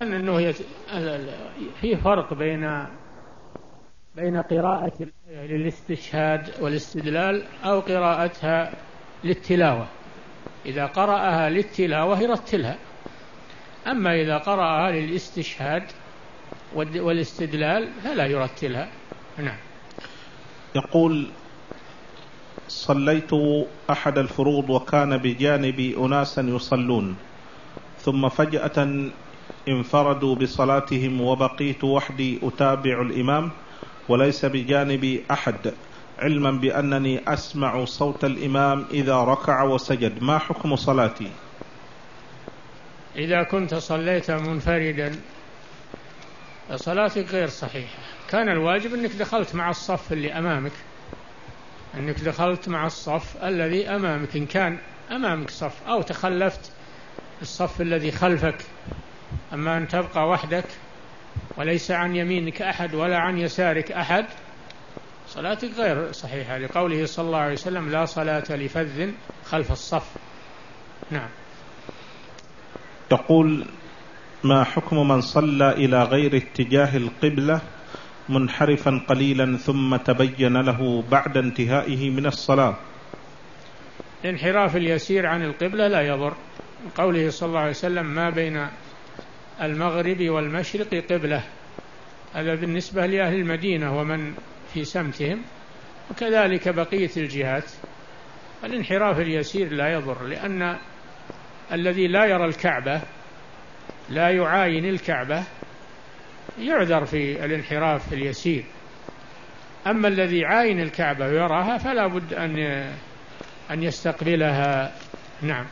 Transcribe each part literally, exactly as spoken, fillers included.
أنه في فرق بين بين قراءة للاستشهاد والاستدلال أو قراءتها للتلاوة. إذا قرأها للتلاوة يرتلها، أما إذا قرأها للاستشهاد والاستدلال فلا يرتلها. نعم. يقول: صليت أحد الفروض وكان بجانبي أناسا يصلون، ثم فجأة انفردوا بصلاتهم وبقيت وحدي أتابع الإمام وليس بجانبي أحد، علما بأنني أسمع صوت الإمام إذا ركع وسجد، ما حكم صلاتي؟ إذا كنت صليت منفردا صلاتك غير صحيحة. كان الواجب أنك دخلت مع الصف اللي أمامك، أنك دخلت مع الصف الذي أمامك إن كان أمامك صف، أو تخلفت الصف الذي خلفك. أما أن تبقى وحدك وليس عن يمينك أحد ولا عن يسارك أحد، صلاتك غير صحيحة، لقوله صلى الله عليه وسلم: لا صلاة لفذ خلف الصف. نعم. يقول: ما حكم من صلى إلى غير اتجاه القبلة منحرفا قليلا ثم تبين له بعد انتهائه من الصلاة؟ الانحراف اليسير عن القبلة لا يضر، قوله صلى الله عليه وسلم: ما بين المغرب والمشرق قبلة. هذا بالنسبة لأهل المدينة ومن في سمتهم، وكذلك بقية الجهات. الانحراف اليسير لا يضر، لأن الذي لا يرى الكعبة، لا يعاين الكعبة، يعذر في الانحراف اليسير. أما الذي يعاين الكعبة ويراها فلا بد أن أن يستقبلها. نعم.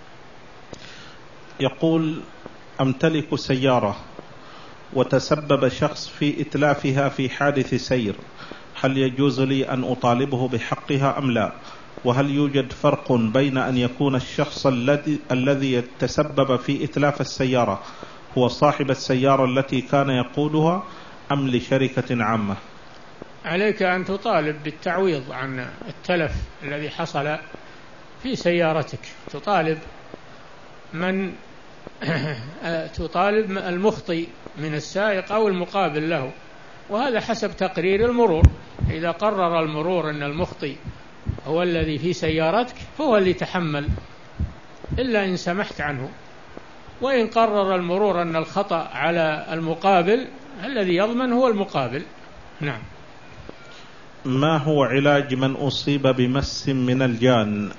يقول: أمتلك سيارة وتسبب شخص في إتلافها في حادث سير، هل يجوز لي أن أطالبه بحقها أم لا؟ وهل يوجد فرق بين أن يكون الشخص الذي الذي تسبب في إتلاف السيارة هو صاحب السيارة التي كان يقودها أم لشركة عامة؟ عليك أن تطالب بالتعويض عن التلف الذي حصل في سيارتك. تطالب من تطالب المخطئ من السائق أو المقابل له، وهذا حسب تقرير المرور. إذا قرر المرور أن المخطئ هو الذي في سيارتك فهو اللي يتحمل، إلا إن سمحت عنه. وإن قرر المرور أن الخطأ على المقابل، الذي يضمن هو المقابل. نعم. ما هو علاج من أصيب بمس من الجان؟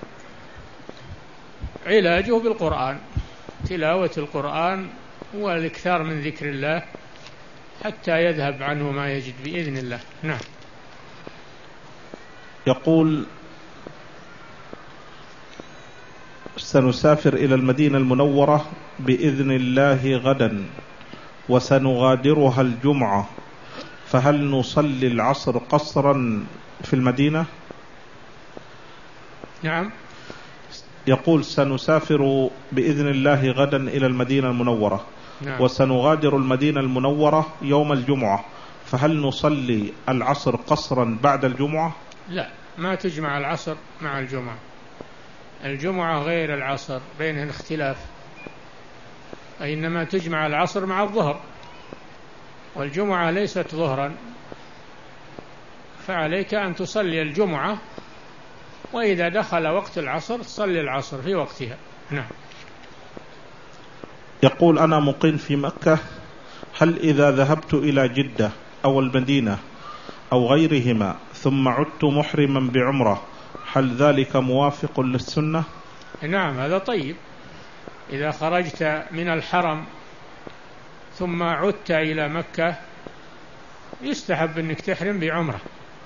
علاجه بالقرآن، تلاوة القرآن والإكثار من ذكر الله حتى يذهب عنه ما يجد بإذن الله. نعم. يقول: سنسافر إلى المدينة المنورة بإذن الله غدا وسنغادرها الجمعة، فهل نصلي العصر قصرا في المدينة؟ نعم. يقول: سنسافر بإذن الله غدا إلى المدينة المنورة. نعم. وسنغادر المدينة المنورة يوم الجمعة، فهل نصلي العصر قصرا بعد الجمعة؟ لا، ما تجمع العصر مع الجمعة. الجمعة غير العصر، بينها الاختلاف، إنما تجمع العصر مع الظهر، والجمعة ليست ظهرا، فعليك أن تصلي الجمعة، وإذا دخل وقت العصر تصلي العصر في وقتها. نعم. يقول: أنا مقيم في مكة، هل إذا ذهبت إلى جدة أو المدينة أو غيرهما ثم عدت محرما بعمرة، هل ذلك موافق للسنة؟ نعم، هذا طيب. إذا خرجت من الحرم ثم عدت إلى مكة يستحب أنك تحرم بعمرة،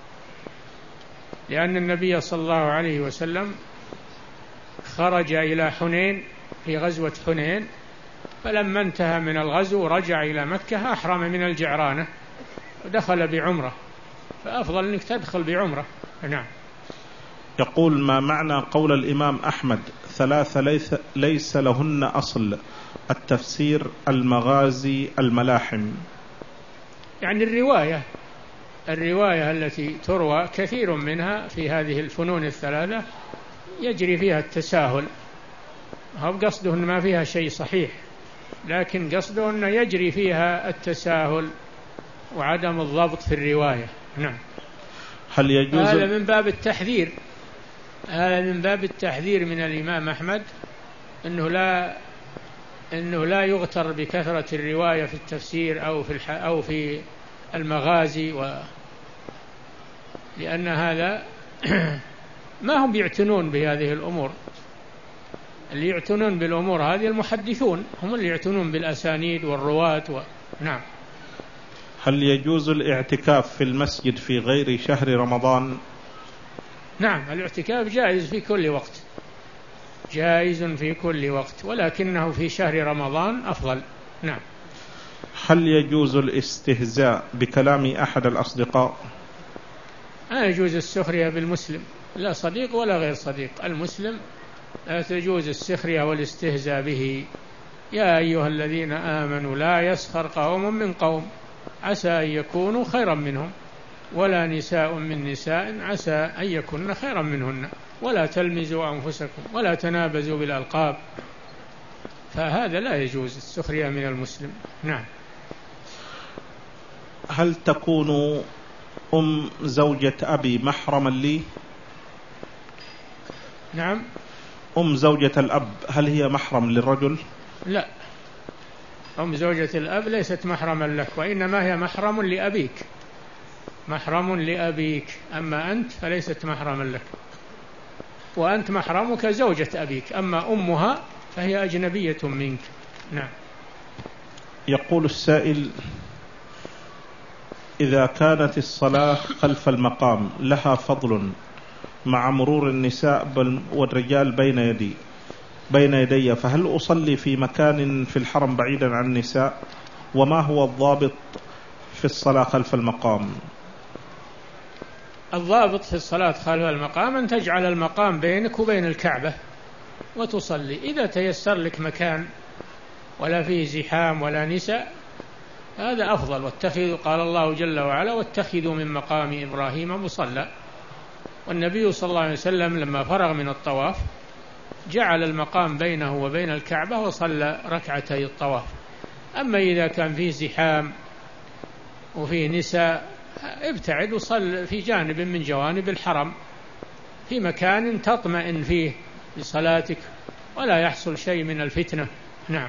لأن النبي صلى الله عليه وسلم خرج إلى حنين في غزوة حنين، فلما انتهى من الغزو رجع إلى مكة أحرم من الجعرانة ودخل بعمرة، فأفضل أنك تدخل بعمرة. نعم. يقول: ما معنى قول الإمام أحمد ثلاثة ليس, ليس لهن أصل؟ التفسير، المغازي، الملاحم. يعني الرواية الرواية التي تروى كثير منها في هذه الفنون الثلاثة يجري فيها التساهل، هم قصده أن ما فيها شيء صحيح، لكن قصده أنه يجري فيها التساهل وعدم الضبط في الرواية. نعم. هل يجوز هذا من باب التحذير هذا من باب التحذير من الإمام أحمد أنه لا أنه لا يغتر بكثرة الرواية في التفسير أو في الح أو في المغازي، و لأن هذا ما هم يعتنون بهذه الأمور. اللي يعتنون بالأمور هذه المحدثون، هم اللي يعتنون بالأسانيد والرواة و... نعم. هل يجوز الاعتكاف في المسجد في غير شهر رمضان؟ نعم، الاعتكاف جائز في كل وقت، جائز في كل وقت، ولكنه في شهر رمضان أفضل. نعم. هل يجوز الاستهزاء بكلام أحد الأصدقاء؟ لا يجوز السخرية بالمسلم، لا صديق ولا غير صديق. المسلم لا تجوز السخرية والاستهزاء به. يا أيها الذين آمنوا لا يسخر قوم من قوم عسى أن يكونوا خيرا منهم، ولا نساء من نساء عسى أن يكون خيرا منهن، ولا تلمزوا أنفسكم ولا تنابزوا بالألقاب. فهذا لا يجوز السخرية من المسلم. نعم. هل تكون أم زوجة أبي محرما لي؟ نعم. أم زوجة الأب هل هي محرم للرجل؟ لا، أم زوجة الأب ليست محرما لك، وإنما هي محرم لأبيك، محرم لأبيك، أما أنت فليست محرما لك، وأنت محرمك زوجة أبيك، أما أمها فهي أجنبية منك. نعم. يقول السائل: إذا كانت الصلاة خلف المقام لها فضل مع مرور النساء والرجال بين يدي بين يدي فهل أصلي في مكان في الحرم بعيدا عن النساء؟ وما هو الضابط في الصلاة خلف المقام؟ الضابط في الصلاة خلف المقام أن تجعل المقام بينك وبين الكعبة وتصلي. إذا تيسر لك مكان ولا فيه زحام ولا نساء هذا أفضل. واتخذوا، قال الله جل وعلا: واتخذوا من مقام إبراهيم مصلى. والنبي صلى الله عليه وسلم لما فرغ من الطواف جعل المقام بينه وبين الكعبة وصلى ركعتي الطواف. أما إذا كان فيه زحام وفيه نساء ابتعد وصل في جانب من جوانب الحرم في مكان تطمئن فيه لصلاتك ولا يحصل شيء من الفتنة. نعم.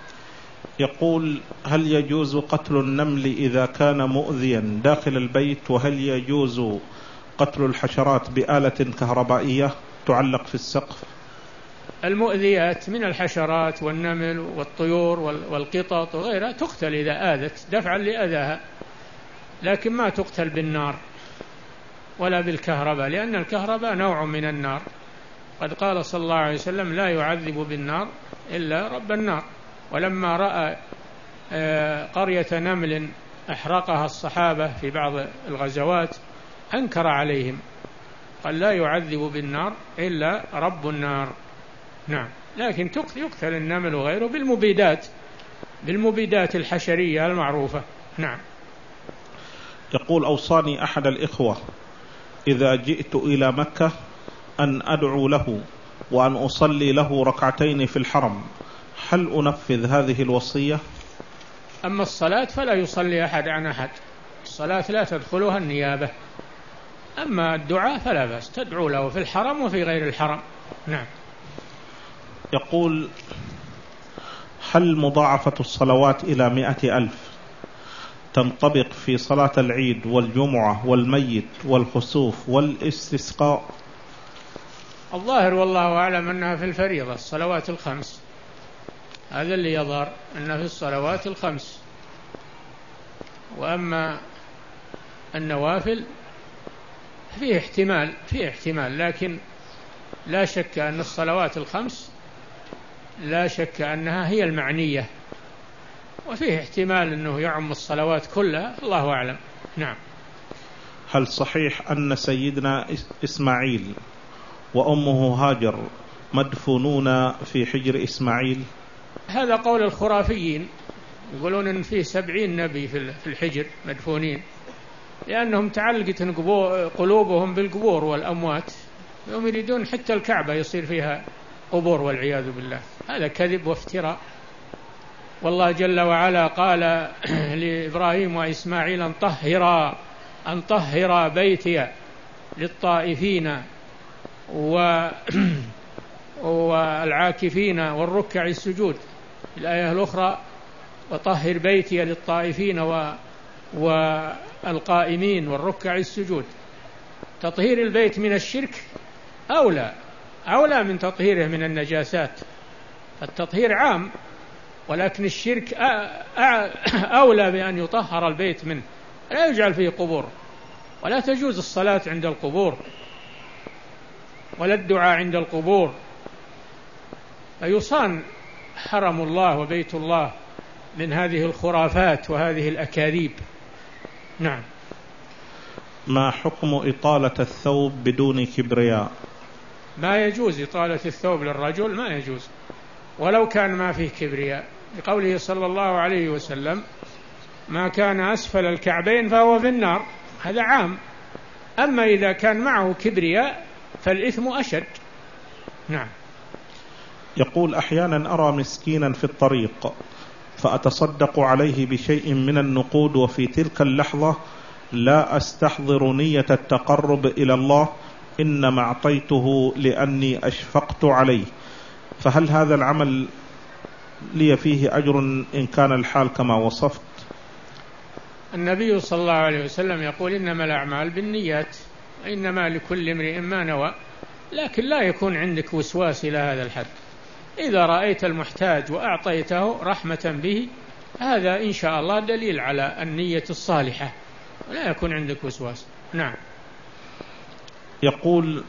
يقول: هل يجوز قتل النمل إذا كان مؤذيا داخل البيت؟ وهل يجوز قتل الحشرات بآلة كهربائية تعلق في السقف؟ المؤذيات من الحشرات والنمل والطيور والقطط وغيرها تقتل إذا آذت دفعا لأذاها، لكن ما تقتل بالنار ولا بالكهرباء، لأن الكهرباء نوع من النار. قد قال صلى الله عليه وسلم: لا يعذب بالنار إلا رب النار. ولما رأى قرية نمل أحرقها الصحابة في بعض الغزوات أنكر عليهم، قال: لا يعذب بالنار إلا رب النار. نعم. لكن يقتل النمل وغيره بالمبيدات بالمبيدات الحشرية المعروفة. نعم. يقول: أوصاني أحد الإخوة إذا جئت إلى مكة أن أدعو له وأن أصلي له ركعتين في الحرم، هل أنفذ هذه الوصية؟ أما الصلاة فلا يصلي أحد عن أحد، الصلاة لا تدخلها النيابة. أما الدعاء فلا بأس، تدعو له في الحرم وفي غير الحرم. نعم. يقول: هل مضاعفة الصلوات إلى مئة ألف تنطبق في صلاة العيد والجمعة والميت والخسوف والاستسقاء؟ الظاهر والله أعلم أنها في الفريضة، الصلوات الخمس، هذا اللي يظهر أنها في الصلوات الخمس. وأما النوافل فيه احتمال فيه احتمال لكن لا شك أن الصلوات الخمس لا شك أنها هي المعنية، وفيه احتمال أنه يعم الصلوات كلها، الله أعلم. نعم. هل صحيح أن سيدنا إسماعيل وأمه هاجر مدفونون في حجر إسماعيل؟ هذا قول الخرافيين، يقولون أن فيه سبعين نبي في الحجر مدفونين، لأنهم تعلقت قلوبهم بالقبور والأموات، هم يريدون حتى الكعبة يصير فيها قبور والعياذ بالله. هذا كذب وافتراء. والله جل وعلا قال لإبراهيم وإسماعيل أن طهرا أن طهرا بيتي للطائفين والعاكفين والركع السجود. الآية الأخرى وطهر بيتي للطائفين والقائمين والركع السجود. تطهير البيت من الشرك أولى أولى من تطهيره من النجاسات. التطهير عام، ولكن الشرك أولى بأن يطهر البيت منه، لا يجعل فيه قبور، ولا تجوز الصلاة عند القبور ولا الدعاء عند القبور، فيصان حرم الله وبيت الله من هذه الخرافات وهذه الأكاذيب. نعم. ما حكم إطالة الثوب بدون كبرياء؟ ما يجوز إطالة الثوب للرجل، ما يجوز ولو كان ما فيه كبرياء، لقوله صلى الله عليه وسلم ما كان أسفل الكعبين فهو في النار، هذا عام. أما إذا كان معه كبرياء فالإثم أشد. نعم. يقول أحيانا أرى مسكينا في الطريق فأتصدق عليه بشيء من النقود، وفي تلك اللحظة لا أستحضر نية التقرب إلى الله، إنما أعطيته لأني أشفقت عليه، فهل هذا العمل لي فيه أجر إن كان الحال كما وصفت؟ النبي صلى الله عليه وسلم يقول إنما الأعمال بالنيات، إنما لكل امرئ ما نوى، لكن لا يكون عندك وسواس إلى هذا الحد. إذا رأيت المحتاج وأعطيته رحمة به، هذا إن شاء الله دليل على النية الصالحة، ولا يكون عندك وسواس. نعم. يقول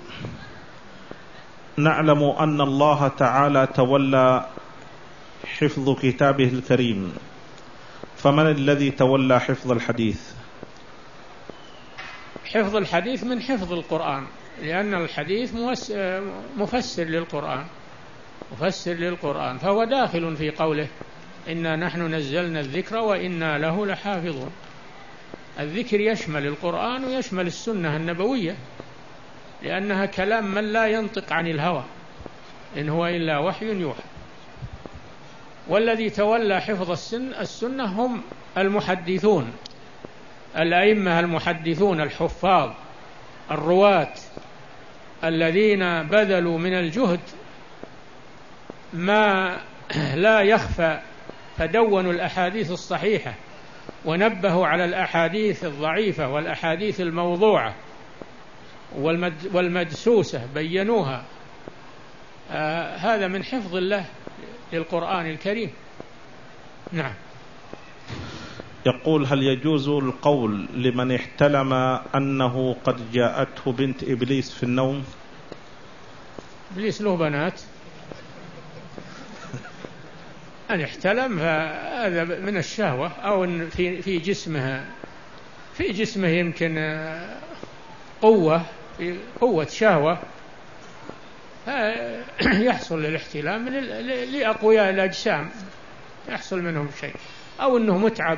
نعلم أن الله تعالى تولى حفظ كتابه الكريم، فمن الذي تولى حفظ الحديث؟ حفظ الحديث من حفظ القرآن، لأن الحديث مفسر للقرآن مفسر للقرآن فهو داخل في قوله إنا نحن نزلنا الذكر وإنا له لحافظون. الذكر يشمل القرآن ويشمل السنة النبوية، لأنها كلام من لا ينطق عن الهوى، إن هو إلا وحي يوحى. والذي تولى حفظ السنة هم المحدثون، الأئمة المحدثون الحفاظ الرواة، الذين بذلوا من الجهد ما لا يخفى، فدونوا الأحاديث الصحيحة ونبهوا على الأحاديث الضعيفة والأحاديث الموضوعة والمدسوسة، بينوها. آه هذا من حفظ الله للقرآن الكريم. نعم. يقول هل يجوز القول لمن احتلم أنه قد جاءته بنت إبليس في النوم؟ إبليس له بنات؟ أن احتلم فهذا من الشهوة، أو أن في في جسمها في جسمه يمكن قوة في قوة شهوة، يحصل الاحتلام لأقوياء الأجسام، يحصل منهم شيء، أو أنه متعب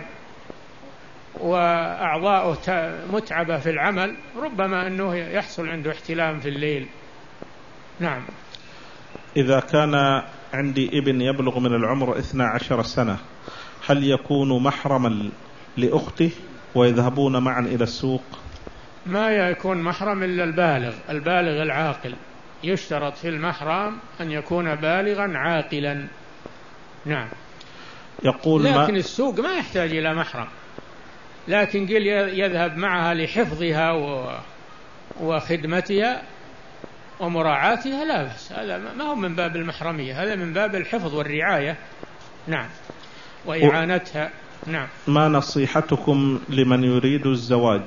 وأعضاؤه متعبة في العمل، ربما أنه يحصل عنده احتلام في الليل. نعم. إذا كان عندي ابن يبلغ من العمر اثنى عشر سنة، هل يكون محرما لأخته ويذهبون معا إلى السوق؟ ما يكون محرم إلا البالغ البالغ العاقل، يشترط في المحرم أن يكون بالغا عاقلا. نعم. يقول لكن ما السوق ما يحتاج إلى محرم، لكن قل يذهب معها لحفظها وخدمتها ومراعاتها لا بأس، هذا ما هو من باب المحرمية، هذا من باب الحفظ والرعاية. نعم. وإعانتها. نعم. ما نصيحتكم لمن يريد الزواج؟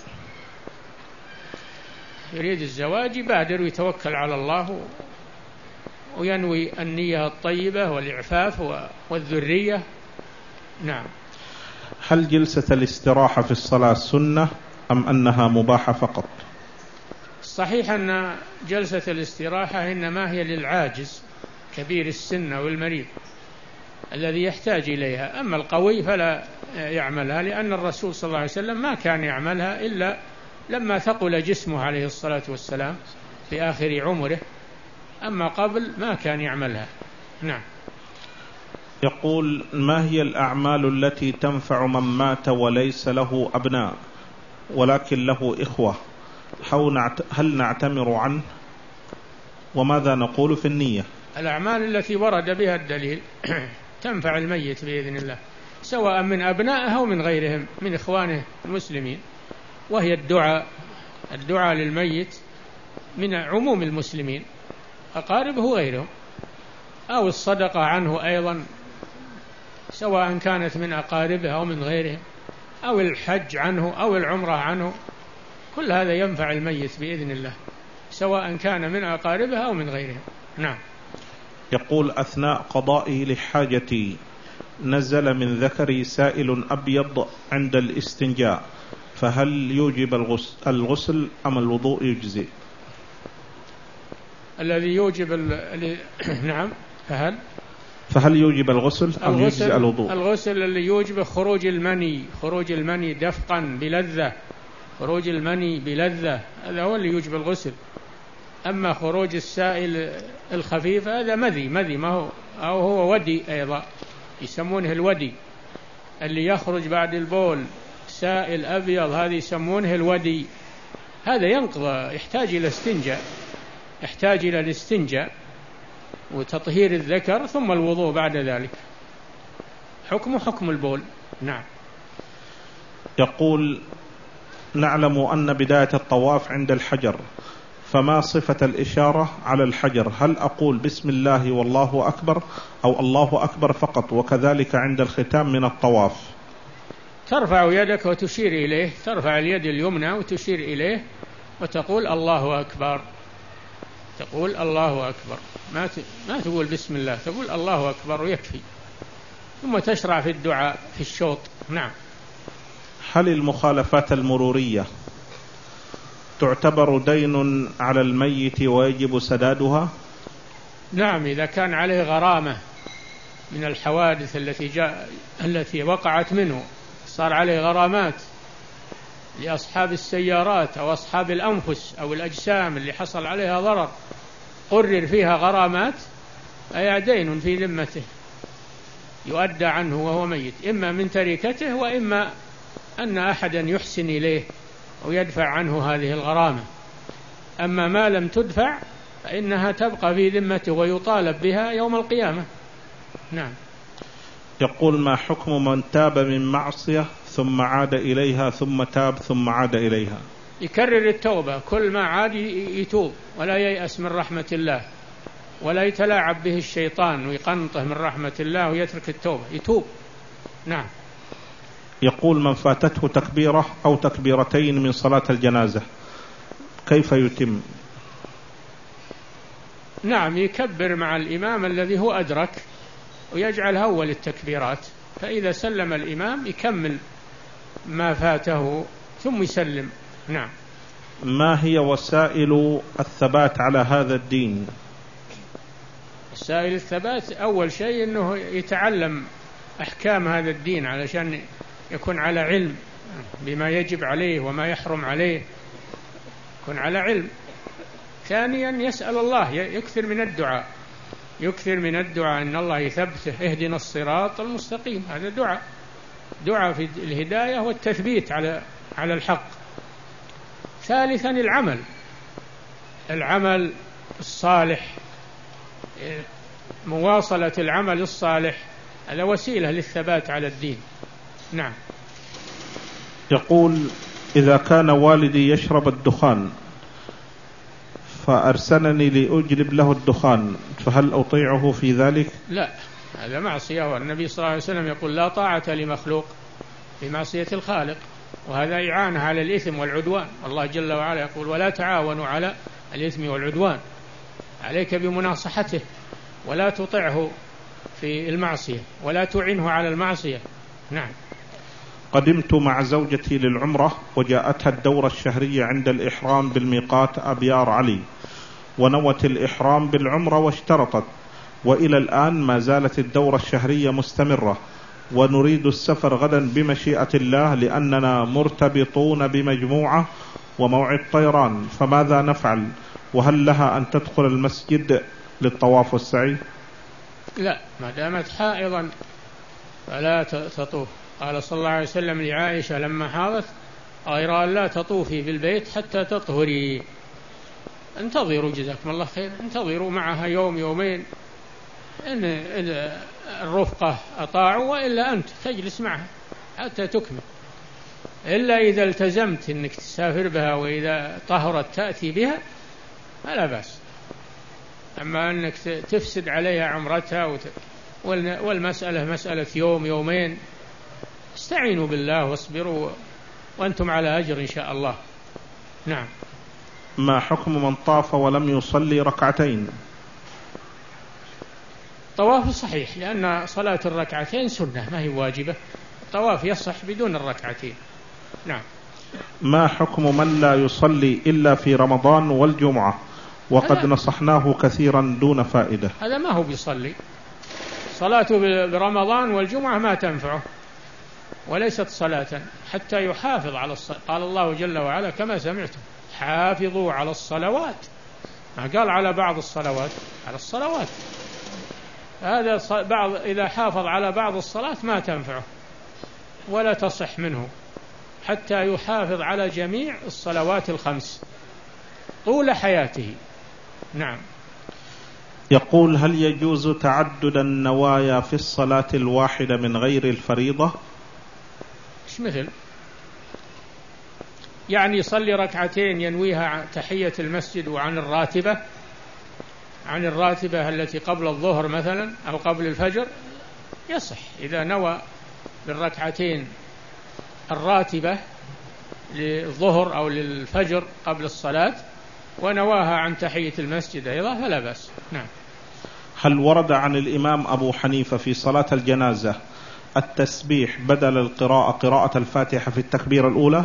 يريد الزواج يبادر ويتوكل على الله وينوي النية الطيبة والإعفاف والذرية. نعم. هل جلسة الاستراحة في الصلاة سنة أم أنها مباحة فقط؟ صحيح أن جلسة الاستراحة إنما هي للعاجز كبير السن والمريض الذي يحتاج إليها، أما القوي فلا يعملها، لأن الرسول صلى الله عليه وسلم ما كان يعملها إلا لما ثقل جسمه عليه الصلاة والسلام في آخر عمره، أما قبل ما كان يعملها. نعم. يقول: ما هي الأعمال التي تنفع من مات وليس له أبناء ولكن له إخوة؟ هل نعتمر عنه؟ وماذا نقول في النية؟ الأعمال التي ورد بها الدليل تنفع الميت بإذن الله، سواء من أبنائه أو من غيرهم من إخوانه المسلمين، وهي الدعاء الدعاء للميت من عموم المسلمين أقاربه وغيرهم، أو الصدقة عنه أيضا سواء كانت من أقاربه أو من غيرهم، أو الحج عنه أو العمرة عنه، كل هذا ينفع الميت بإذن الله سواء كان من أقاربه أو من غيرهم. نعم. يقول: أثناء قضائي لحاجتي نزل من ذكري سائل أبيض عند الاستنجاء، فهل يوجب الغسل أم الوضوء يجزي؟ الذي يوجب ال... نعم فهل فهل يوجب الغسل أم يجزي الوضوء؟ الغسل اللي يوجب خروج المني، خروج المني دفقا بلذة، خروج المني بلذة هذا هو اللي يوجب الغسل. أما خروج السائل الخفيف هذا مذي مذي ما هو، أو هو ودي أيضا يسمونه الودي، اللي يخرج بعد البول سائل أبيض هذا يسمونه الودي، هذا ينقض، يحتاج إلى استنجاء، يحتاج إلى الاستنجاء وتطهير الذكر ثم الوضوء بعد ذلك، حكمه حكم البول. نعم. يقول: نعلم أن بداية الطواف عند الحجر، فما صفة الإشارة على الحجر؟ هل أقول بسم الله والله أكبر أو الله أكبر فقط؟ وكذلك عند الختام من الطواف. ترفع يدك وتشير إليه، ترفع اليد اليمنى وتشير إليه وتقول الله أكبر، تقول الله أكبر، ما ما تقول بسم الله، تقول الله أكبر ويكفي، ثم تشرع في الدعاء في الشوط. نعم. هل المخالفات المرورية تعتبر دين على الميت ويجب سدادها؟ نعم، إذا كان عليه غرامة من الحوادث التي جاء التي وقعت منه، صار عليه غرامات لأصحاب السيارات أو أصحاب الأنفس أو الأجسام اللي حصل عليها ضرر، قرر فيها غرامات، أي دين في ذمته يؤدى عنه وهو ميت، إما من تركته وإما أن أحدا يحسن إليه ويدفع عنه هذه الغرامة. أما ما لم تدفع فإنها تبقى في ذمته ويطالب بها يوم القيامة. نعم. يقول: ما حكم من تاب من معصية ثم عاد إليها ثم تاب ثم عاد إليها؟ يكرر التوبة، كل ما عاد يتوب ولا ييأس من رحمة الله، ولا يتلاعب به الشيطان ويقنطه من رحمة الله ويترك التوبة، يتوب. نعم. يقول: من فاتته تكبيرة أو تكبيرتين من صلاة الجنازة كيف يتم؟ نعم، يكبر مع الإمام الذي هو أدرك ويجعل أول التكبيرات، فإذا سلم الإمام يكمل ما فاته ثم يسلم. نعم. ما هي وسائل الثبات على هذا الدين؟ وسائل الثبات أول شيء أنه يتعلم أحكام هذا الدين علشان يكون على علم بما يجب عليه وما يحرم عليه، يكون على علم. ثانيا يسأل الله، يكثر من الدعاء، يكثر من الدعاء أن الله يثبته، اهدنا الصراط المستقيم، هذا دعاء، دعاء في الهداية والتثبيت على على الحق. ثالثا العمل، العمل الصالح، مواصلة العمل الصالح، هذا وسيلة للثبات على الدين. نعم. يقول: إذا كان والدي يشرب الدخان فأرسلني لأجلب له الدخان، فهل أطيعه في ذلك؟ لا، هذا معصية، والنبي صلى الله عليه وسلم يقول: لا طاعة لمخلوق في معصية الخالق، وهذا إعانة على الإثم والعدوان. الله جل وعلا يقول: ولا تعاونوا على الإثم والعدوان، عليك بمناصحته ولا تطعه في المعصية ولا تعنه على المعصية. نعم. قدمت مع زوجتي للعمرة وجاءتها الدورة الشهرية عند الإحرام بالميقات أبيار علي، ونوت الإحرام بالعمرة واشترطت، وإلى الآن ما زالت الدورة الشهرية مستمرة، ونريد السفر غدا بمشيئة الله لأننا مرتبطون بمجموعة وموعد طيران، فماذا نفعل؟ وهل لها أن تدخل المسجد للطواف والسعي؟ لا، ما دامت حائضا فلا تطوف. قال صلى الله عليه وسلم لعائشة لما حاضت: غير أن لا تطوفي بالبيت حتى تطهري. انتظروا جزاكم الله خير، انتظروا معها يوم يومين إن الرفقة أطاعوا، وإلا أنت تجلس معها حتى تكمل، إلا إذا التزمت أنك تسافر بها وإذا طهرت تأتي بها فلا بأس. أما أنك تفسد عليها عمرتها وت... والمسألة مسألة يوم يومين، استعينوا بالله واصبروا وأنتم على أجر إن شاء الله. نعم. ما حكم من طاف ولم يصلي ركعتين؟ طواف صحيح، لأن صلاة الركعتين سنة ما هي واجبة، الطواف يصح بدون الركعتين. نعم. ما حكم من لا يصلي إلا في رمضان والجمعة وقد نصحناه كثيرا دون فائدة؟ هذا ما هو بيصلي، صلاته برمضان والجمعة ما تنفعه وليست صلاة حتى يحافظ على الصلاة. قال الله جل وعلا كما سمعتم: حافظوا على الصلوات، ما قال على بعض الصلوات، على الصلوات. هذا بعض، إذا حافظ على بعض الصلاة ما تنفعه ولا تصح منه حتى يحافظ على جميع الصلوات الخمس طول حياته. نعم. يقول: هل يجوز تعدد النوايا في الصلاة الواحدة من غير الفريضة؟ إيش مثل؟ يعني يصلي ركعتين ينويها عن تحية المسجد وعن الراتبة، عن الراتبة التي قبل الظهر مثلا أو قبل الفجر، يصح إذا نوى بالركعتين الراتبة للظهر أو للفجر قبل الصلاة ونواها عن تحية المسجد أيضا فلا بأس. نعم. هل ورد عن الإمام أبو حنيفة في صلاة الجنازة التسبيح بدل القراءة قراءة الفاتحة في التكبيرة الأولى؟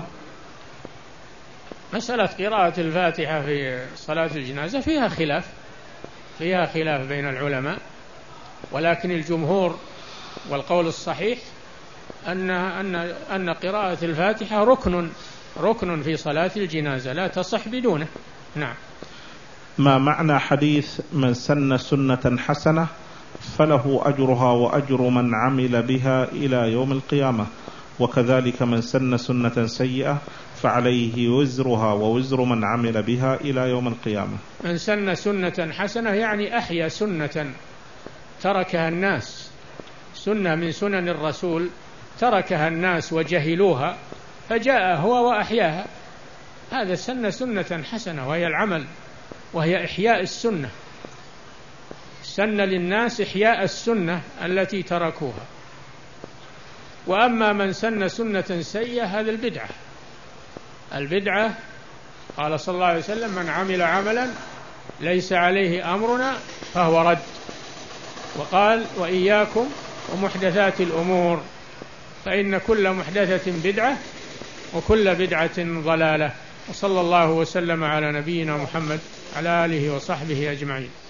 مسألة قراءة الفاتحة في صلاة الجنازة فيها خلاف فيها خلاف بين العلماء، ولكن الجمهور والقول الصحيح أن أن أن قراءة الفاتحة ركن ركن في صلاة الجنازة لا تصح بدونه. نعم. ما معنى حديث من سن سنة حسنة فله أجرها وأجر من عمل بها إلى يوم القيامة، وكذلك من سن سنة سيئة فعليه وزرها ووزر من عمل بها إلى يوم القيامة؟ من سن سنة حسنة يعني أحيا سنة تركها الناس، سنة من سنن الرسول تركها الناس وجهلوها فجاء هو وأحياها، هذا سن سنة حسنة وهي العمل وهي إحياء السنة، سن للناس إحياء السنة التي تركوها. وأما من سن سنة سيئة هذا البدعة البدعة قال صلى الله عليه وسلم: من عمل عملا ليس عليه أمرنا فهو رد. وقال: وإياكم ومحدثات الأمور فإن كل محدثة بدعة وكل بدعة ضلالة. وصلى الله وسلم على نبينا محمد على آله وصحبه أجمعين.